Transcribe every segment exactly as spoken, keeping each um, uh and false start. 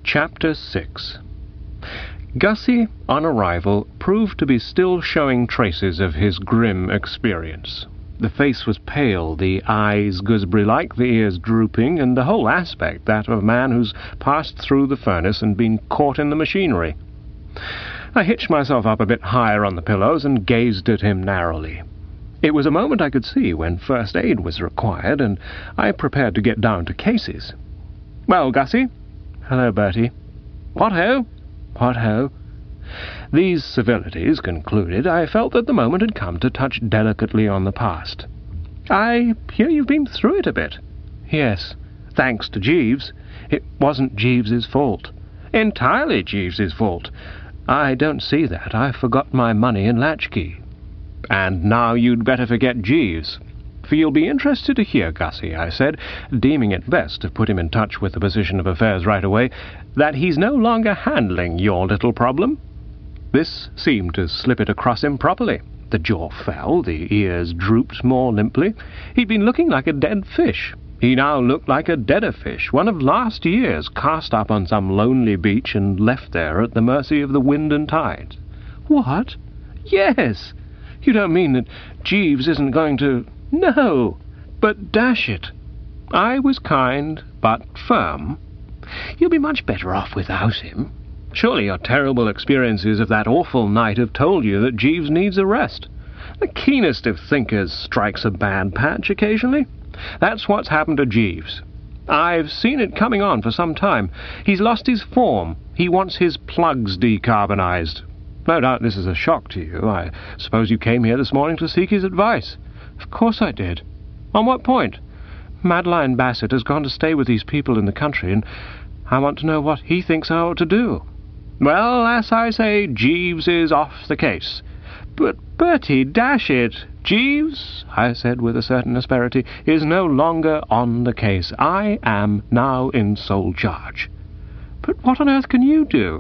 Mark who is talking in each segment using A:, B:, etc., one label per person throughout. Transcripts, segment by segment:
A: Chapter six. Gussie, on arrival, proved to be still showing traces of his grim experience. The face was pale, the eyes gooseberry-like, the ears drooping, and the whole aspect that of a man who's passed through the furnace and been caught in the machinery. I hitched myself up a bit higher on the pillows and gazed at him narrowly. It was a moment I could see when first aid was required, and I prepared to get down to cases. "Well, Gussie?" "Hello, Bertie." "What-ho?" "What-ho?" These civilities concluded, I felt that the moment had come to touch delicately on the past. "I hear you've been through it a bit." "Yes, thanks to Jeeves. It wasn't Jeeves's fault." "Entirely Jeeves's fault." "I don't see that. I forgot my money and latchkey." "And now you'd better forget Jeeves. For you'll be interested to hear, Gussie," I said, deeming it best to put him in touch with the position of affairs right away, "that he's no longer handling your little problem." This seemed to slip it across him properly. The jaw fell, the ears drooped more limply. He'd been looking like a dead fish. He now looked like a deader fish, one of last year's, cast up on some lonely beach and left there at the mercy of the wind and tide. "What? Yes! You don't mean that Jeeves isn't going to—" "No, but dash it." I was kind, but firm. "You'll be much better off without him. Surely your terrible experiences of that awful night have told you that Jeeves needs a rest. The keenest of thinkers strikes a bad patch occasionally. That's what's happened to Jeeves. I've seen it coming on for some time. He's lost his form. He wants his plugs decarbonized. No doubt this is a shock to you. I suppose you came here this morning to seek his advice." "Of course I did." "On what point?" "Madeline Bassett has gone to stay with these people in the country, and I want to know what he thinks I ought to do." "Well, as I say, Jeeves is off the case." "But, Bertie, dash it, Jeeves," I said with a certain asperity, "is no longer on the case. I am now in sole charge." "But what on earth can you do?"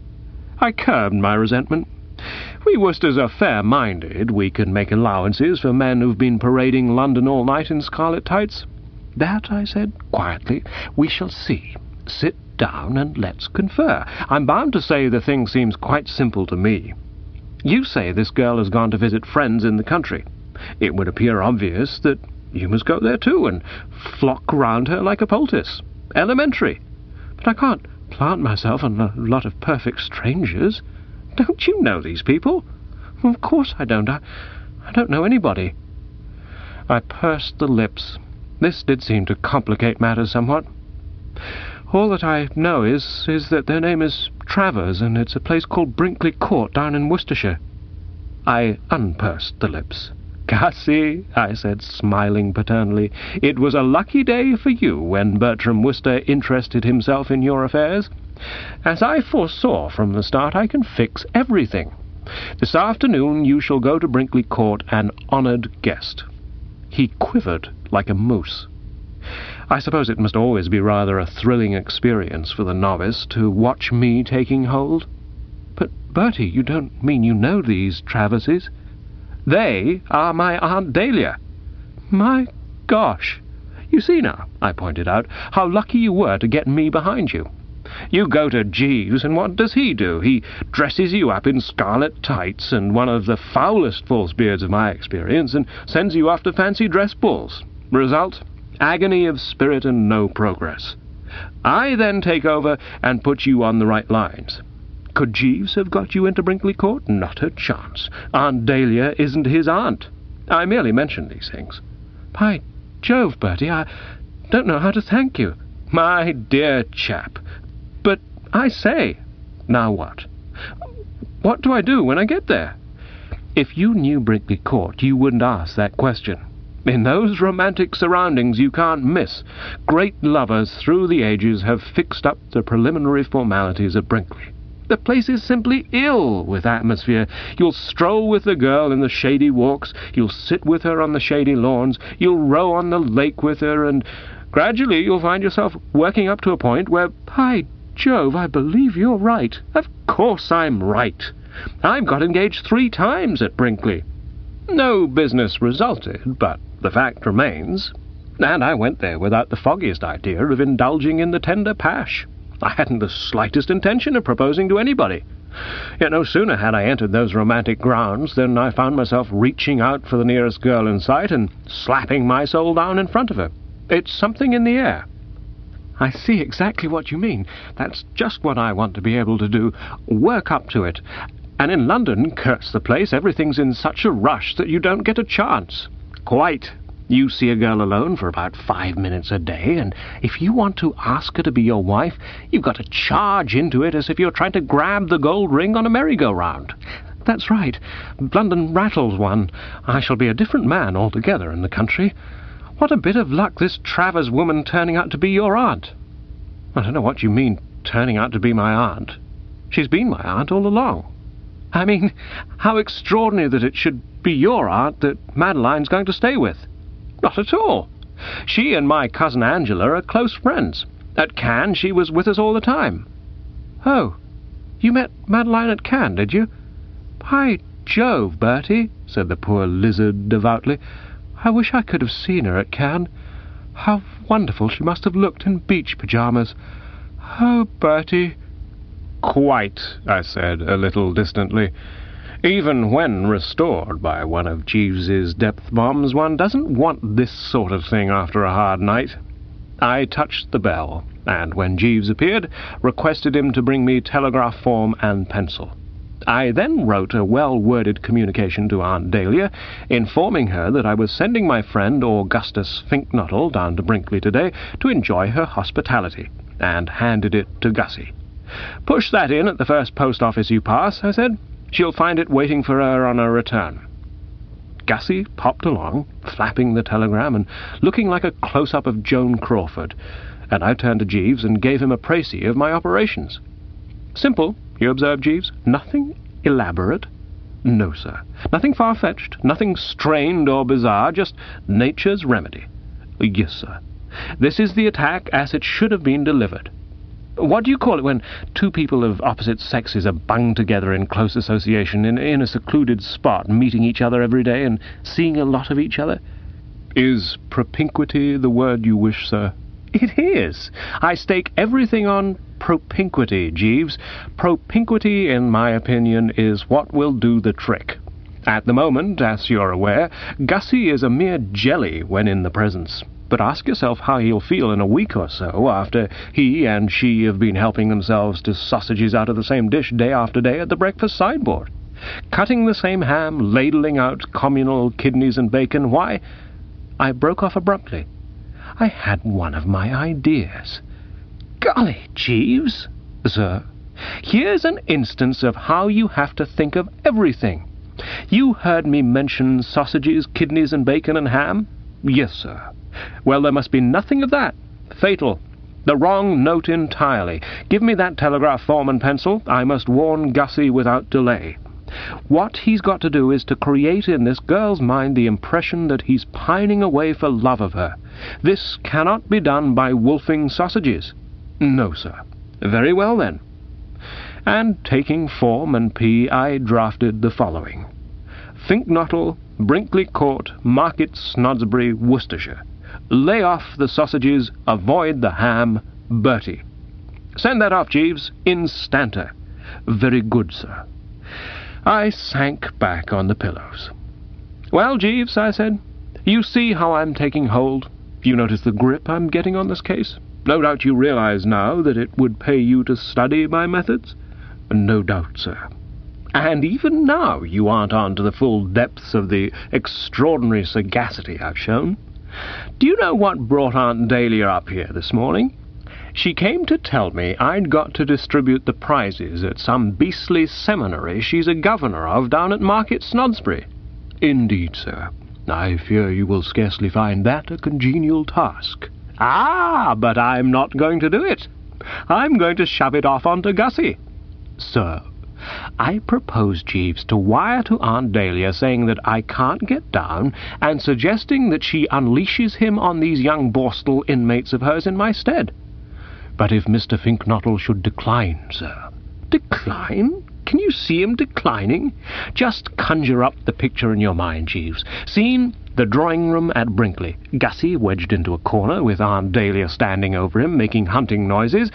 A: I curbed my resentment. We Worcesters are fair-minded. We can make allowances for men who've been parading London all night in scarlet tights. "That," I said, quietly, "we shall see. Sit down and let's confer. I'm bound to say the thing seems quite simple to me. You say this girl has gone to visit friends in the country. It would appear obvious that you must go there too and flock round her like a poultice. Elementary. But I can't plant myself on a lot of perfect strangers. Don't you know these people?" "Of course I don't. I, I don't know anybody." I pursed the lips. This did seem to complicate matters somewhat. "All that I know is is that their name is Travers, and it's a place called Brinkley Court down in Worcestershire." I unpursed the lips. "Gussie," I said, smiling paternally, "it was a lucky day for you when Bertram Wooster interested himself in your affairs. As I foresaw from the start, I can fix everything. This afternoon you shall go to Brinkley Court an honoured guest." He quivered like a moose. I suppose it must always be rather a thrilling experience for the novice to watch me taking hold. "But, Bertie, you don't mean you know these Traverses?" "They are my Aunt Dahlia." "My gosh! You see now," I pointed out, "how lucky you were to get me behind you. You go to Jeeves, and what does he do? He dresses you up in scarlet tights and one of the foulest false beards of my experience, and sends you off to fancy dress balls. Result? Agony of spirit and no progress. I then take over and put you on the right lines. Could Jeeves have got you into Brinkley Court? Not a chance. Aunt Dahlia isn't his aunt. I merely mention these things." "By Jove, Bertie, I don't know how to thank you." "My dear chap. But I say, now what? What do I do when I get there?" "If you knew Brinkley Court, you wouldn't ask that question. In those romantic surroundings you can't miss. Great lovers through the ages have fixed up the preliminary formalities at Brinkley. The place is simply ill with atmosphere. You'll stroll with the girl in the shady walks, you'll sit with her on the shady lawns, you'll row on the lake with her, and gradually you'll find yourself working up to a point where—" "By Jove, I believe you're right." "Of course I'm right. I've got engaged three times at Brinkley. No business resulted, but the fact remains. And I went there without the foggiest idea of indulging in the tender pash. I hadn't the slightest intention of proposing to anybody. Yet no sooner had I entered those romantic grounds than I found myself reaching out for the nearest girl in sight and slapping my soul down in front of her. It's something in the air. I see exactly what you mean. That's just what I want to be able to do. Work up to it. And in London, curse the place, everything's in such a rush that you don't get a chance. Quite. You see a girl alone for about five minutes a day, and if you want to ask her to be your wife, you've got to charge into it as if you're trying to grab the gold ring on a merry-go-round. That's right. London rattles one. I shall be a different man altogether in the country. What a bit of luck this Travers woman turning out to be your aunt. I don't know what you mean, turning out to be my aunt. She's been my aunt all along. I mean, how extraordinary that it should be your aunt that Madeline's going to stay with. Not at all. She and my cousin Angela are close friends. At Cannes she was with us all the time. Oh, you met Madeline at Cannes, did you? By Jove, Bertie, said the poor lizard devoutly. I wish I could have seen her at Cannes. How wonderful she must have looked in beach pyjamas. Oh, Bertie. Quite, I said, a little distantly. Even when restored by one of Jeeves's depth bombs, one doesn't want this sort of thing after a hard night. I touched the bell, and when Jeeves appeared, requested him to bring me telegraph form and pencil. I then wrote a well-worded communication to Aunt Dahlia, informing her that I was sending my friend Augustus Finknottle down to Brinkley today to enjoy her hospitality, and handed it to Gussie. "Push that in at the first post office you pass," I said. "She'll find it waiting for her on her return." Gussie popped along, flapping the telegram and looking like a close-up of Joan Crawford, and I turned to Jeeves and gave him a précis of my operations. "Simple," you observed, Jeeves. "Nothing elaborate." "No, sir. Nothing far-fetched, nothing strained or bizarre, just nature's remedy." "Yes, sir. This is the attack as it should have been delivered. What do you call it when two people of opposite sexes are bunged together in close association in, in a secluded spot, meeting each other every day and seeing a lot of each other?" "Is propinquity the word you wish, sir?" "It is. I stake everything on propinquity, Jeeves. Propinquity, in my opinion, is what will do the trick. At the moment, as you're aware, Gussie is a mere jelly when in the presence. But ask yourself how he'll feel in a week or so after he and she have been helping themselves to sausages out of the same dish day after day at the breakfast sideboard. Cutting the same ham, ladling out communal kidneys and bacon. Why—" I broke off abruptly. I had one of my ideas. "Golly, Jeeves!" "Sir?" "Here's an instance of how you have to think of everything. You heard me mention sausages, kidneys and bacon and ham?" "Yes, sir." "Well, there must be nothing of that. Fatal. The wrong note entirely. Give me that telegraph form and pencil. I must warn Gussie without delay. What he's got to do is to create in this girl's mind the impression that he's pining away for love of her. This cannot be done by wolfing sausages." "No, sir." "Very well, then." And taking form and P, I drafted the following: Finknottle, Brinkley Court, Market, Snodsbury, Worcestershire. Lay off the sausages, avoid the ham, Bertie. Send that off, Jeeves, instanter." "Very good, sir." I sank back on the pillows. "Well, Jeeves," I said, "you see how I'm taking hold. You notice the grip I'm getting on this case. No doubt you realize now that it would pay you to study my methods?" "No doubt, sir." "And even now you aren't on to the full depths of the extraordinary sagacity I've shown. Do you know what brought Aunt Dahlia up here this morning? She came to tell me I'd got to distribute the prizes at some beastly seminary she's a governor of down at Market Snodsbury." "Indeed, sir. I fear you will scarcely find that a congenial task." "Ah, but I'm not going to do it. I'm going to shove it off onto Gussie." "Sir?" "I propose, Jeeves, to wire to Aunt Dahlia saying that I can't get down, and suggesting that she unleashes him on these young Borstal inmates of hers in my stead." "But if Mister Finknottle should decline, sir?" "Decline? Can you see him declining? Just conjure up the picture in your mind, Jeeves. Scene: the drawing-room at Brinkley. Gussie wedged into a corner, with Aunt Dahlia standing over him, making hunting noises.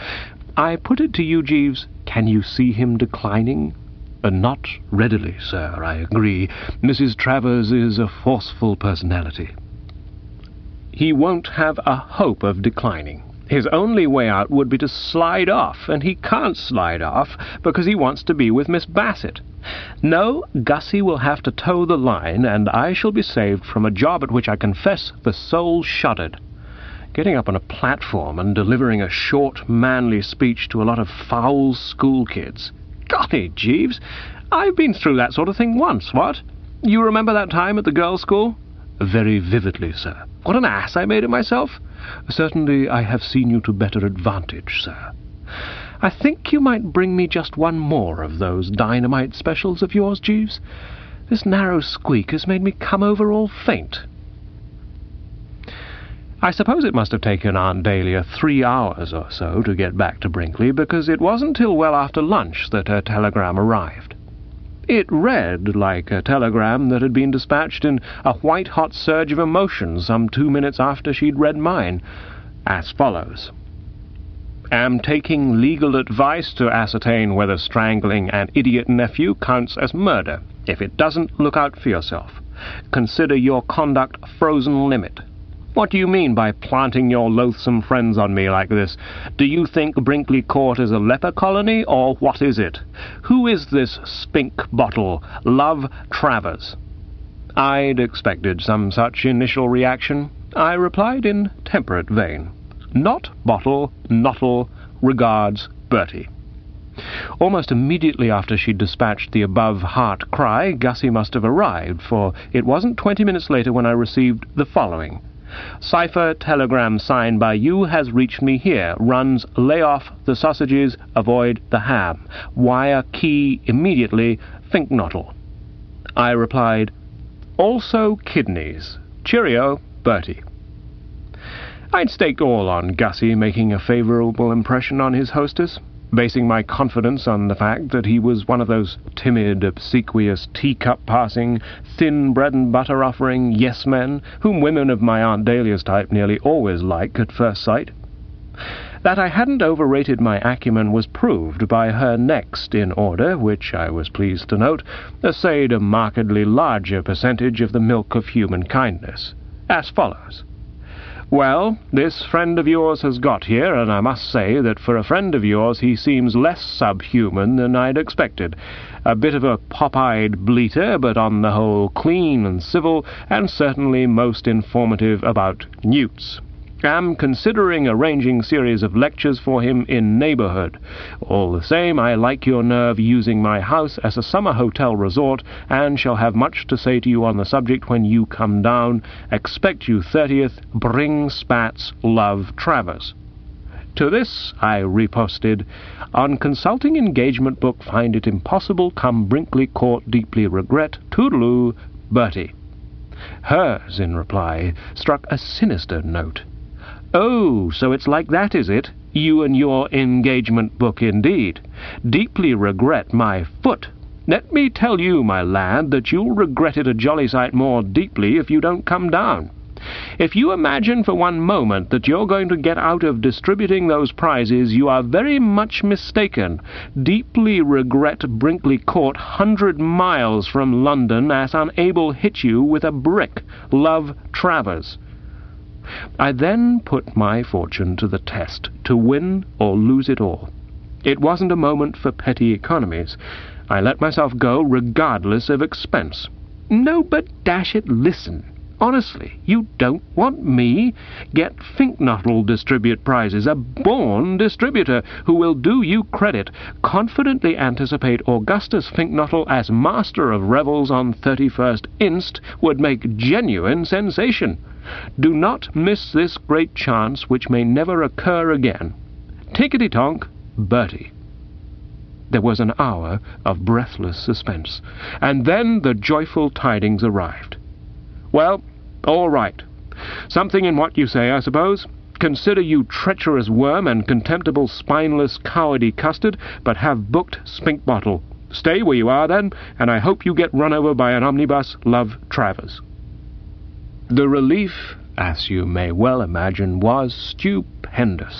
A: I put it to you, Jeeves, can you see him declining? Uh, not readily, sir, I agree. Missus Travers is a forceful personality. He won't have a hope of declining. His only way out would be to slide off, and he can't slide off because he wants to be with Miss Bassett. No, Gussie will have to toe the line, and I shall be saved from a job at which I confess the soul shuddered. Getting up on a platform and delivering a short, manly speech to a lot of foul school kids. Golly, Jeeves, I've been through that sort of thing once, what? You remember that time at the girls' school? Very vividly, sir. What an ass I made of myself. Certainly I have seen you to better advantage, sir. I think you might bring me just one more of those dynamite specials of yours, Jeeves. This narrow squeak has made me come over all faint. I suppose it must have taken Aunt Dahlia three hours or so to get back to Brinkley, because it wasn't till well after lunch that her telegram arrived. It read like a telegram that had been dispatched in a white-hot surge of emotion some two minutes after she'd read mine, as follows. Am taking legal advice to ascertain whether strangling an idiot nephew counts as murder. If it doesn't, look out for yourself. Consider your conduct frozen limit. What do you mean by planting your loathsome friends on me like this? Do you think Brinkley Court is a leper colony, or what is it? Who is this spink bottle, Love Travers? I'd expected some such initial reaction. I replied in temperate vein. Not bottle, nottle, regards, Bertie. Almost immediately after she'd dispatched the above heart cry, Gussie must have arrived, for it wasn't twenty minutes later when I received the following. Cipher telegram signed by you has reached me here. Runs lay off the sausages, avoid the ham. Wire key immediately, Finknottle. I replied, also kidneys. Cheerio, Bertie. I'd staked all on Gussie making a favourable impression on his hostess, basing my confidence on the fact that he was one of those timid, obsequious, teacup-passing, thin bread-and-butter-offering yes-men whom women of my Aunt Dahlia's type nearly always like at first sight. That I hadn't overrated my acumen was proved by her next in order, which, I was pleased to note, essayed a markedly larger percentage of the milk of human kindness, as follows. Well, this friend of yours has got here, and I must say that for a friend of yours he seems less subhuman than I'd expected. A bit of a pop-eyed bleater, but on the whole clean and civil, and certainly most informative about newts. Am considering arranging series of lectures for him in neighbourhood. All the same, I like your nerve using my house as a summer hotel resort, and shall have much to say to you on the subject when you come down. Expect you thirtieth. Bring spats. Love, Travers. To this I reposted, on consulting engagement book find it impossible, come Brinkley Court deeply regret, toodaloo, Bertie. Hers, in reply, struck a sinister note. Oh, so it's like that, is it? You and your engagement book, indeed. Deeply regret my foot. Let me tell you, my lad, that you'll regret it a jolly sight more deeply if you don't come down. If you imagine for one moment that you're going to get out of distributing those prizes, you are very much mistaken. Deeply regret Brinkley Court, hundred miles from London, as unable hit you with a brick. Love, Travers. I then put my fortune to the test, to win or lose it all. It wasn't a moment for petty economies. I let myself go regardless of expense. No, but dash it, listen. Honestly, you don't want me? Get Finknottle distribute prizes, a born distributor who will do you credit. Confidently anticipate Augustus Finknottle as master of revels on thirty-first inst would make genuine sensation. Do not miss this great chance, which may never occur again. Tickety-tonk, Bertie. There was an hour of breathless suspense, and then the joyful tidings arrived. Well, all right. Something in what you say, I suppose. Consider you treacherous worm and contemptible spineless cowardy custard, but have booked Spink Bottle. Stay where you are, then, and I hope you get run over by an omnibus. Love, Travers. The relief, as you may well imagine, was stupendous.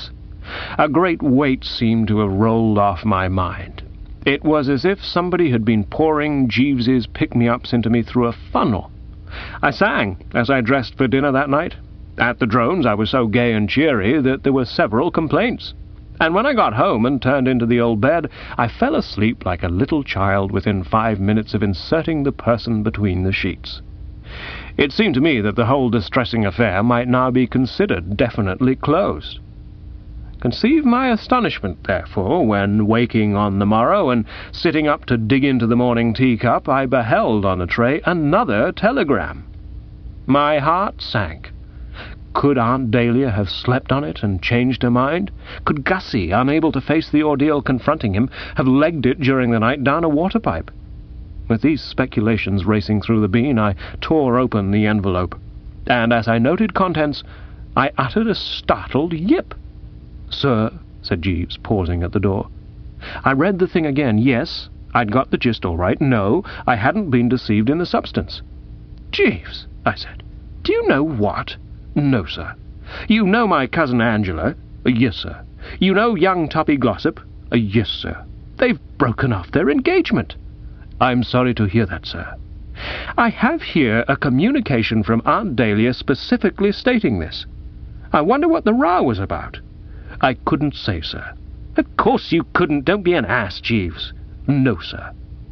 A: A great weight seemed to have rolled off my mind. It was as if somebody had been pouring Jeeves's pick-me-ups into me through a funnel. I sang as I dressed for dinner that night. At the Drones I was so gay and cheery that there were several complaints. And when I got home and turned into the old bed, I fell asleep like a little child within five minutes of inserting the person between the sheets. It seemed to me that the whole distressing affair might now be considered definitely closed. Conceive my astonishment, therefore, when, waking on the morrow and sitting up to dig into the morning teacup, I beheld on a tray another telegram. My heart sank. Could Aunt Dahlia have slept on it and changed her mind? Could Gussie, unable to face the ordeal confronting him, have legged it during the night down a water pipe? With these speculations racing through the bean, I tore open the envelope, and as I noted contents, I uttered a startled yip. "Sir," said Jeeves, pausing at the door. I read the thing again. Yes, I'd got the gist all right. No, I hadn't been deceived in the substance. "Jeeves," I said, "do you know what?" "No, sir." "You know my cousin Angela?" "Yes, sir." "You know young Tuppy Glossop?" "Yes, sir." "They've broken off their engagement." "I'm sorry to hear that, sir." "I have here a communication from Aunt Dahlia specifically stating this. I wonder what the row was about." "I couldn't say, sir." "Of course you couldn't. Don't be an ass, Jeeves." "No, sir."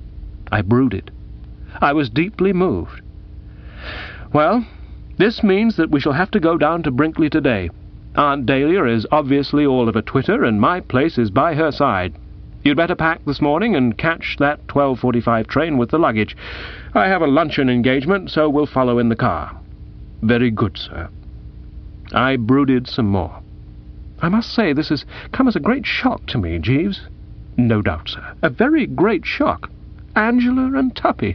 A: I brooded. I was deeply moved. "Well, this means that we shall have to go down to Brinkley today. Aunt Dahlia is obviously all of a twitter, and my place is by her side. You'd better pack this morning and catch that twelve forty-five train with the luggage. I have a luncheon engagement, so we'll follow in the car." "Very good, sir." I brooded some more. "I must say this has come as a great shock to me, Jeeves." "No doubt, sir. A very great shock. Angela and Tuppy.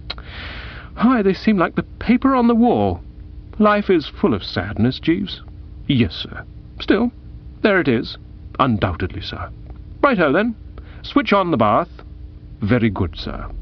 A: Why, they seem like the paper on the wall. Life is full of sadness, Jeeves." "Yes, sir." "Still, there it is." "Undoubtedly, sir." "Right-ho, then. Switch on the bath." "Very good, sir."